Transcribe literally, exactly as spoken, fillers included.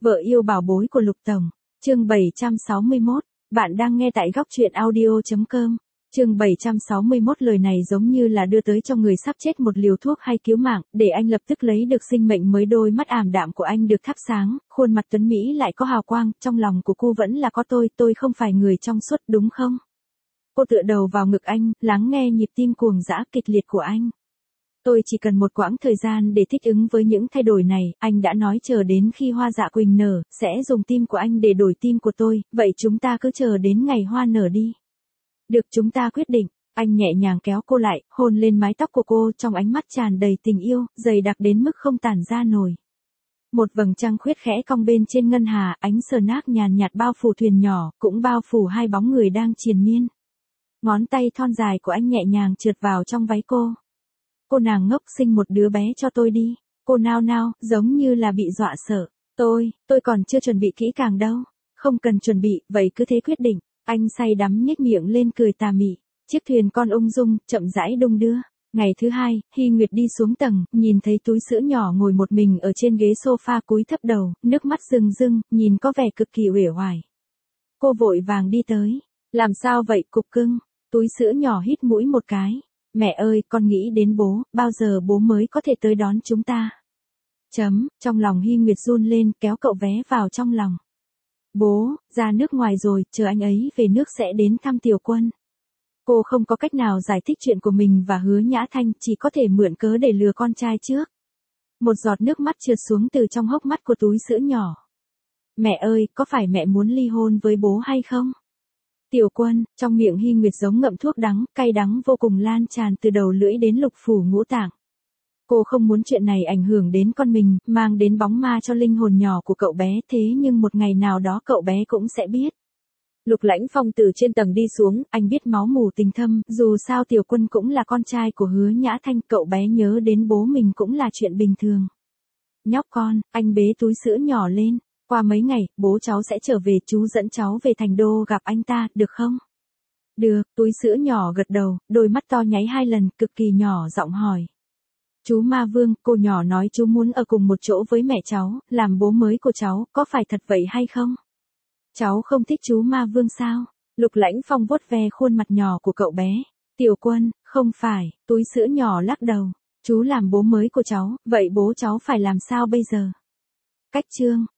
Vợ yêu bảo bối của Lục Tổng. Chương bảy trăm sáu mươi mốt. Bạn đang nghe tại góc truyện audio.com. Chương bảy trăm sáu mươi mốt. Lời này giống như là đưa tới cho người sắp chết một liều thuốc hay cứu mạng, để anh lập tức lấy được sinh mệnh mới. Đôi mắt ảm đạm của anh được thắp sáng, khuôn mặt tuấn mỹ lại có hào quang, trong lòng của cô vẫn là có tôi, tôi không phải người trong suốt đúng không? Cô tựa đầu vào ngực anh, lắng nghe nhịp tim cuồng dã kịch liệt của anh. Tôi chỉ cần một quãng thời gian để thích ứng với những thay đổi này, anh đã nói chờ đến khi hoa dạ quỳnh nở, sẽ dùng tim của anh để đổi tim của tôi, vậy chúng ta cứ chờ đến ngày hoa nở đi. Được, chúng ta quyết định. Anh nhẹ nhàng kéo cô lại, hôn lên mái tóc của cô, trong ánh mắt tràn đầy tình yêu, dày đặc đến mức không tản ra nổi. Một vầng trăng khuyết khẽ cong bên trên ngân hà, ánh sờ nác nhàn nhạt bao phủ thuyền nhỏ, cũng bao phủ hai bóng người đang triền miên. Ngón tay thon dài của anh nhẹ nhàng trượt vào trong váy cô. Cô nàng ngốc, sinh một đứa bé cho tôi đi. Cô nao nao, giống như là bị dọa sợ. Tôi, tôi còn chưa chuẩn bị kỹ càng đâu. Không cần chuẩn bị, vậy cứ thế quyết định. Anh say đắm nhếch miệng lên cười tà mị. Chiếc thuyền con ung dung, chậm rãi đung đưa. Ngày thứ hai, Hy Nguyệt đi xuống tầng, nhìn thấy túi sữa nhỏ ngồi một mình ở trên ghế sofa cúi thấp đầu, nước mắt rưng rưng, nhìn có vẻ cực kỳ uể oải. Cô vội vàng đi tới. Làm sao vậy cục cưng? Túi sữa nhỏ hít mũi một cái. Mẹ ơi, con nghĩ đến bố, bao giờ bố mới có thể tới đón chúng ta? Chấm, trong lòng Hy Nguyệt run lên, kéo cậu vé vào trong lòng. Bố, ra nước ngoài rồi, chờ anh ấy về nước sẽ đến thăm Tiểu Quân. Cô không có cách nào giải thích chuyện của mình và Hứa Nhã Thanh, chỉ có thể mượn cớ để lừa con trai trước. Một giọt nước mắt trượt xuống từ trong hốc mắt của túi sữa nhỏ. Mẹ ơi, có phải mẹ muốn ly hôn với bố hay không? Tiểu Quân, trong miệng Hy Nguyệt giống ngậm thuốc đắng, cay đắng vô cùng lan tràn từ đầu lưỡi đến lục phủ ngũ tạng. Cô không muốn chuyện này ảnh hưởng đến con mình, mang đến bóng ma cho linh hồn nhỏ của cậu bé, thế nhưng một ngày nào đó cậu bé cũng sẽ biết. Lục Lãnh Phong từ trên tầng đi xuống, anh biết máu mủ tình thâm, dù sao Tiểu Quân cũng là con trai của Hứa Nhã Thanh, cậu bé nhớ đến bố mình cũng là chuyện bình thường. Nhóc con, anh bế túi sữa nhỏ lên. Qua mấy ngày, bố cháu sẽ trở về, chú dẫn cháu về thành đô gặp anh ta, được không? Được, túi sữa nhỏ gật đầu, đôi mắt to nháy hai lần, cực kỳ nhỏ giọng hỏi. Chú Ma Vương, cô nhỏ nói chú muốn ở cùng một chỗ với mẹ cháu, làm bố mới của cháu, có phải thật vậy hay không? Cháu không thích chú Ma Vương sao? Lục Lãnh Phong vuốt ve khuôn mặt nhỏ của cậu bé. Tiểu Quân, không phải, túi sữa nhỏ lắc đầu. Chú làm bố mới của cháu, vậy bố cháu phải làm sao bây giờ? Cách chương.